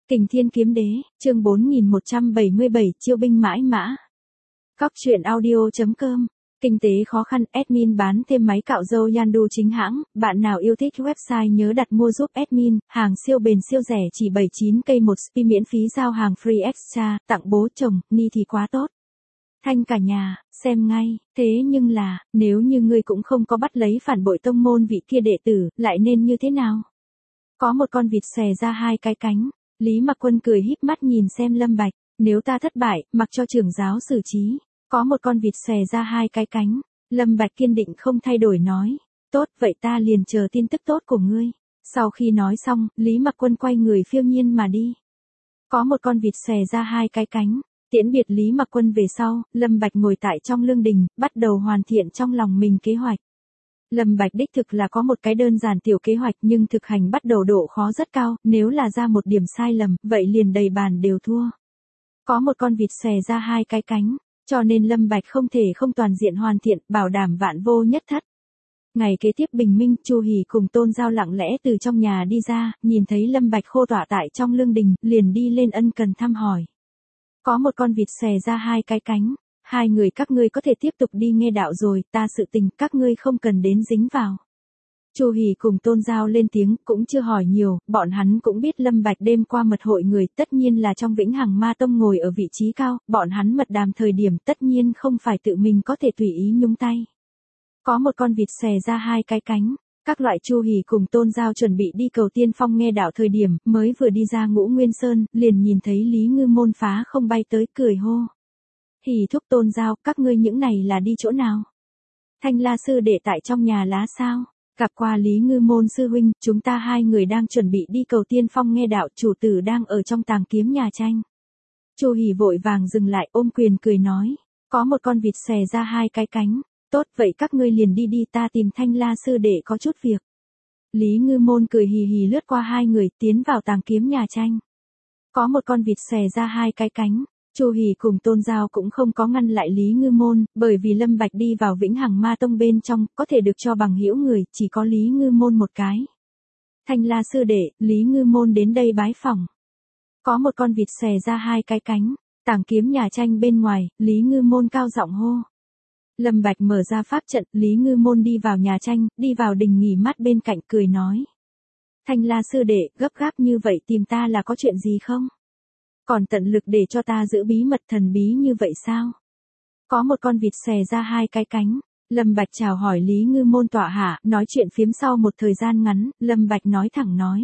Kình Thiên Kiếm Đế, chương 4177 chiêu binh mãi mã. Cóc truyện audio.com. Kinh tế khó khăn, admin bán thêm máy cạo râu Yandu chính hãng, bạn nào yêu thích website nhớ đặt mua giúp admin, hàng siêu bền siêu rẻ chỉ 79k một spi miễn phí giao hàng free extra, tặng bố chồng, ni thì quá tốt. Thanh cả nhà, xem ngay, thế nhưng là, nếu như ngươi cũng không có bắt lấy phản bội tông môn vị kia đệ tử, lại nên như thế nào? Có một con vịt xòe ra hai cái cánh. Lý Mặc Quân cười híp mắt nhìn xem Lâm Bạch, nếu ta thất bại, mặc cho trưởng giáo xử trí. Có một con vịt xòe ra hai cái cánh. Lâm Bạch kiên định không thay đổi nói, tốt, vậy ta liền chờ tin tức tốt của ngươi. Sau khi nói xong, Lý Mặc Quân quay người phiêu nhiên mà đi. Có một con vịt xòe ra hai cái cánh. Tiễn biệt Lý Mặc Quân về sau, Lâm Bạch ngồi tại trong lương đình, bắt đầu hoàn thiện trong lòng mình kế hoạch. Lâm Bạch đích thực là có một cái đơn giản tiểu kế hoạch nhưng thực hành bắt đầu độ khó rất cao, nếu là ra một điểm sai lầm, vậy liền đầy bàn đều thua. Có một con vịt xòe ra hai cái cánh, cho nên Lâm Bạch không thể không toàn diện hoàn thiện, bảo đảm vạn vô nhất thất. Ngày kế tiếp bình minh, Chu Hỉ cùng Tôn Giao lặng lẽ từ trong nhà đi ra, nhìn thấy Lâm Bạch khô tọa tại trong lương đình, liền đi lên ân cần thăm hỏi. Có một con vịt xòe ra hai cái cánh. Hai người các ngươi có thể tiếp tục đi nghe đạo rồi, ta sự tình các ngươi không cần đến dính vào. Chu Hỉ cùng Tôn Giao lên tiếng, cũng chưa hỏi nhiều, bọn hắn cũng biết Lâm Bạch đêm qua mật hội người, tất nhiên là trong Vĩnh Hằng Ma Tông ngồi ở vị trí cao, bọn hắn mật đàm thời điểm tất nhiên không phải tự mình có thể tùy ý nhúng tay. Có một con vịt xòe ra hai cái cánh. Các loại Chu Hỉ cùng Tôn Giao chuẩn bị đi cầu tiên phong nghe đạo thời điểm, mới vừa đi ra Ngũ Nguyên Sơn, liền nhìn thấy Lý Ngư Môn phá không bay tới cười hô. Hỉ thúc Tôn Giao, các ngươi những này là đi chỗ nào? Thanh La sư đệ tại trong nhà lá sao? Gặp qua Lý Ngư Môn sư huynh, chúng ta hai người đang chuẩn bị đi cầu tiên phong nghe đạo, chủ tử đang ở trong tàng kiếm nhà tranh. Chu Hỉ vội vàng dừng lại ôm quyền cười nói, có một con vịt xòe ra hai cái cánh, tốt vậy các ngươi liền đi đi, ta tìm Thanh La sư đệ có chút việc. Lý Ngư Môn cười hì hì lướt qua hai người tiến vào tàng kiếm nhà tranh. Có một con vịt xòe ra hai cái cánh. Chu Hỉ cùng Tôn Giao cũng không có ngăn lại Lý Ngư Môn, bởi vì Lâm Bạch đi vào Vĩnh Hằng Ma Tông bên trong, có thể được cho bằng hữu người, chỉ có Lý Ngư Môn một cái. Thanh La sư đệ, Lý Ngư Môn đến đây bái phỏng. Có một con vịt xòe ra hai cái cánh, tàng kiếm nhà tranh bên ngoài, Lý Ngư Môn cao giọng hô. Lâm Bạch mở ra pháp trận, Lý Ngư Môn đi vào nhà tranh, đi vào đình nghỉ mát bên cạnh cười nói. Thanh La sư đệ, gấp gáp như vậy tìm ta là có chuyện gì không? Còn tận lực để cho ta giữ bí mật thần bí như vậy sao? Có một con vịt xòe ra hai cái cánh. Lâm Bạch chào hỏi Lý Ngư Môn tọa hạ, nói chuyện phiếm sau một thời gian ngắn, Lâm Bạch nói thẳng nói.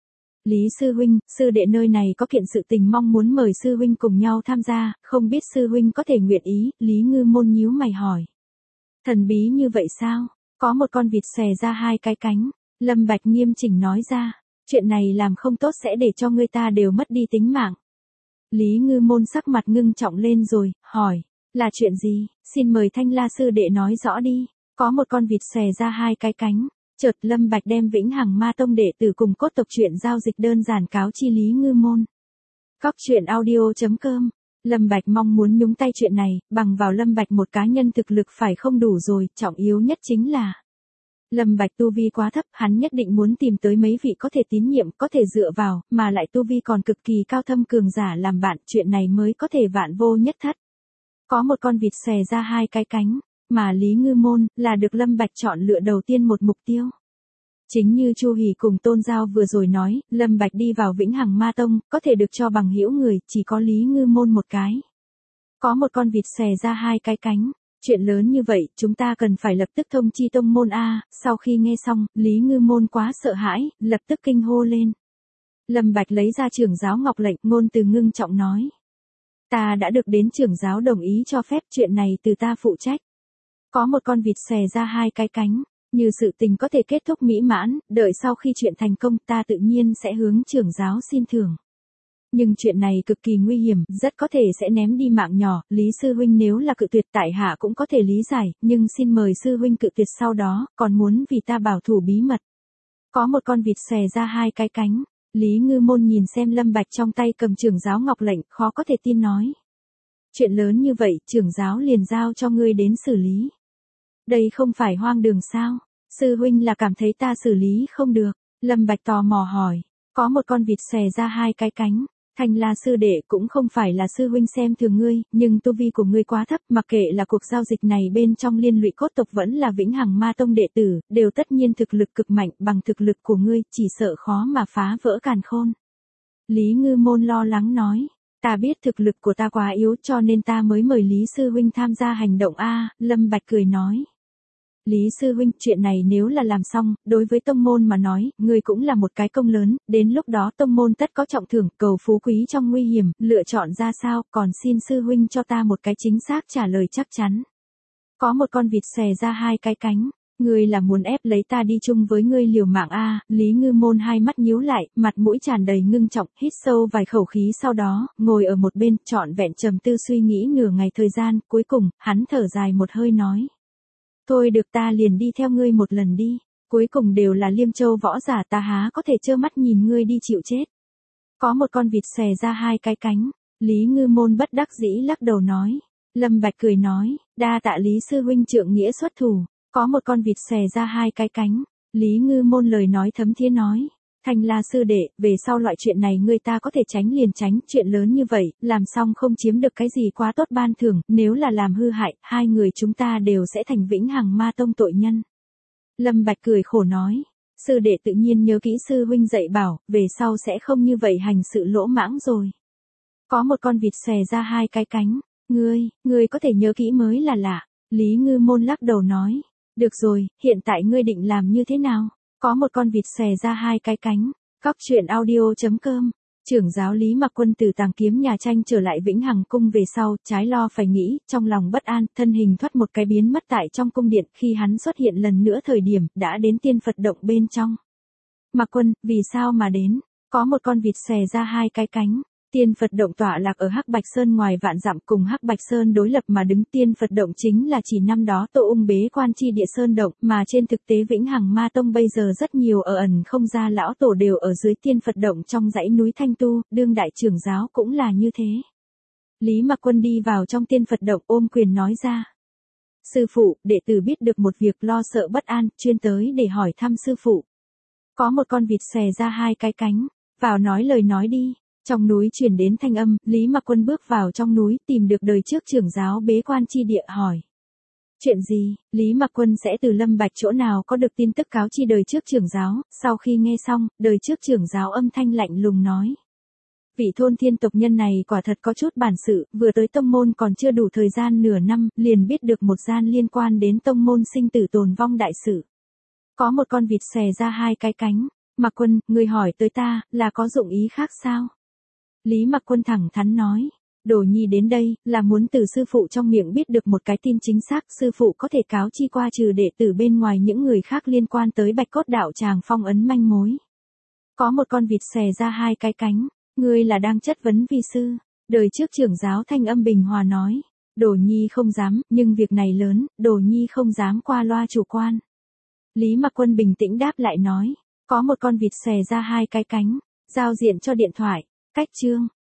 Lý sư huynh, sư đệ nơi này có kiện sự tình mong muốn mời sư huynh cùng nhau tham gia, không biết sư huynh có thể nguyện ý, Lý Ngư Môn nhíu mày hỏi. Thần bí như vậy sao? Có một con vịt xòe ra hai cái cánh. Lâm Bạch nghiêm chỉnh nói ra, chuyện này làm không tốt sẽ để cho người ta đều mất đi tính mạng. Lý Ngư Môn sắc mặt ngưng trọng lên rồi, hỏi, là chuyện gì, xin mời Thanh La sư đệ nói rõ đi. Có một con vịt xòe ra hai cái cánh, chợt Lâm Bạch đem Vĩnh Hằng Ma Tông đệ tử cùng cốt tộc chuyện giao dịch đơn giản cáo chi Lý Ngư Môn. Cóc truyện audio.com. Lâm Bạch mong muốn nhúng tay chuyện này, bằng vào Lâm Bạch một cá nhân thực lực phải không đủ rồi, trọng yếu nhất chính là Lâm Bạch tu vi quá thấp, hắn nhất định muốn tìm tới mấy vị có thể tín nhiệm, có thể dựa vào, mà lại tu vi còn cực kỳ cao thâm cường giả làm bạn, chuyện này mới có thể vạn vô nhất thất. Có một con vịt xòe ra hai cái cánh, mà Lý Ngư Môn là được Lâm Bạch chọn lựa đầu tiên một mục tiêu. Chính như Chu Hỉ cùng Tôn Giao vừa rồi nói, Lâm Bạch đi vào Vĩnh Hằng Ma Tông, có thể được cho bằng hữu người, chỉ có Lý Ngư Môn một cái. Có một con vịt xòe ra hai cái cánh. Chuyện lớn như vậy, chúng ta cần phải lập tức thông chi tông môn a. Sau khi nghe xong, Lý Ngư Môn quá sợ hãi, lập tức kinh hô lên. Lâm Bạch lấy ra trưởng giáo ngọc lệnh, ngôn từ ngưng trọng nói. Ta đã được đến trưởng giáo đồng ý cho phép, chuyện này từ ta phụ trách. Có một con vịt xòe ra hai cái cánh, như sự tình có thể kết thúc mỹ mãn, đợi sau khi chuyện thành công ta tự nhiên sẽ hướng trưởng giáo xin thưởng. Nhưng chuyện này cực kỳ nguy hiểm, rất có thể sẽ ném đi mạng nhỏ, Lý sư huynh nếu là cự tuyệt tại hạ cũng có thể lý giải, nhưng xin mời sư huynh cự tuyệt sau đó, còn muốn vì ta bảo thủ bí mật. Có một con vịt xòe ra hai cái cánh, Lý Ngư Môn nhìn xem Lâm Bạch trong tay cầm trưởng giáo ngọc lệnh, khó có thể tin nói. Chuyện lớn như vậy, trưởng giáo liền giao cho ngươi đến xử lý. Đây không phải hoang đường sao? Sư huynh là cảm thấy ta xử lý không được. Lâm Bạch tò mò hỏi, có một con vịt xòe ra hai cái cánh. Thanh La sư đệ cũng không phải là sư huynh xem thường ngươi, nhưng tu vi của ngươi quá thấp, mặc kệ là cuộc giao dịch này bên trong liên lụy cốt tộc vẫn là Vĩnh Hằng Ma Tông đệ tử, đều tất nhiên thực lực cực mạnh, bằng thực lực của ngươi, chỉ sợ khó mà phá vỡ càn khôn. Lý Ngư Môn lo lắng nói, ta biết thực lực của ta quá yếu cho nên ta mới mời Lý sư huynh tham gia hành động a. Lâm Bạch cười nói. Lý sư huynh, chuyện này nếu là làm xong, đối với tông môn mà nói, ngươi cũng là một cái công lớn, đến lúc đó tông môn tất có trọng thưởng, cầu phú quý trong nguy hiểm, lựa chọn ra sao, còn xin sư huynh cho ta một cái chính xác trả lời chắc chắn. Có một con vịt xòe ra hai cái cánh, ngươi là muốn ép lấy ta đi chung với ngươi liều mạng a. Lý Ngư Môn hai mắt nhíu lại, mặt mũi tràn đầy ngưng trọng, hít sâu vài khẩu khí sau đó, ngồi ở một bên, trọn vẹn trầm tư suy nghĩ nửa ngày thời gian, cuối cùng, hắn thở dài một hơi nói. Thôi được, ta liền đi theo ngươi một lần đi, cuối cùng đều là Liêm Châu võ giả, ta há có thể trơ mắt nhìn ngươi đi chịu chết. Có một con vịt xòe ra hai cái cánh, Lý Ngư Môn bất đắc dĩ lắc đầu nói. Lâm Bạch cười nói, đa tạ Lý sư huynh trượng nghĩa xuất thủ. Có một con vịt xòe ra hai cái cánh, Lý Ngư Môn lời nói thấm thía nói. Thanh La sư đệ, về sau loại chuyện này ngươi ta có thể tránh liền tránh, chuyện lớn như vậy, làm xong không chiếm được cái gì quá tốt ban thưởng, nếu là làm hư hại, hai người chúng ta đều sẽ thành Vĩnh Hằng Ma Tông tội nhân. Lâm Bạch cười khổ nói, sư đệ tự nhiên nhớ kỹ sư huynh dạy bảo, về sau sẽ không như vậy hành sự lỗ mãng rồi. Có một con vịt xòe ra hai cái cánh, ngươi có thể nhớ kỹ mới là lạ. Lý Ngư Môn lắc đầu nói, được rồi, hiện tại ngươi định làm như thế nào? Có một con vịt xòe ra hai cái cánh. Cóc truyện audio.com. Trưởng giáo Lý Mặc Quân từ Tàng Kiếm nhà tranh trở lại Vĩnh Hằng cung về sau, trái lo phải nghĩ, trong lòng bất an, thân hình thoát một cái biến mất tại trong cung điện, khi hắn xuất hiện lần nữa thời điểm, đã đến Tiên Phật động bên trong. Mặc Quân, vì sao mà đến? Có một con vịt xòe ra hai cái cánh. Tiên Phật động tọa lạc ở Hắc Bạch Sơn ngoài vạn dặm, cùng Hắc Bạch Sơn đối lập mà đứng. Tiên Phật động chính là chỉ năm đó Tô Ung bế quan chi địa sơn động, mà trên thực tế Vĩnh Hằng Ma Tông bây giờ rất nhiều ở ẩn không ra lão tổ đều ở dưới Tiên Phật động trong dãy núi Thanh Tu, đương đại trưởng giáo cũng là như thế. Lý Mặc Quân đi vào trong Tiên Phật động ôm quyền nói ra. Sư phụ, đệ tử biết được một việc, lo sợ bất an, chuyên tới để hỏi thăm sư phụ. Có một con vịt xòe ra hai cái cánh, vào nói lời nói đi. Trong núi truyền đến thanh âm, Lý Mặc Quân bước vào trong núi, tìm được đời trước trưởng giáo bế quan chi địa hỏi. Chuyện gì, Lý Mặc Quân sẽ từ Lâm Bạch chỗ nào có được tin tức cáo chi đời trước trưởng giáo? Sau khi nghe xong, đời trước trưởng giáo âm thanh lạnh lùng nói. Vị thôn thiên tộc nhân này quả thật có chút bản sự, vừa tới tông môn còn chưa đủ thời gian nửa năm, liền biết được một gian liên quan đến tông môn sinh tử tồn vong đại sự. Có một con vịt xòe ra hai cái cánh, Mặc Quân, người hỏi tới ta, là có dụng ý khác sao? Lý Mặc Quân thẳng thắn nói, Đồ Nhi đến đây, là muốn từ sư phụ trong miệng biết được một cái tin chính xác, sư phụ có thể cáo chi qua trừ đệ tử bên ngoài những người khác liên quan tới Bạch Cốt đạo tràng phong ấn manh mối. Có một con vịt xòe ra hai cái cánh, ngươi là đang chất vấn vi sư. Đời trước trưởng giáo thanh âm bình hòa nói, Đồ Nhi không dám, nhưng việc này lớn, Đồ Nhi không dám qua loa chủ quan. Lý Mặc Quân bình tĩnh đáp lại nói, có một con vịt xòe ra hai cái cánh, giao diện cho điện thoại. Cách chương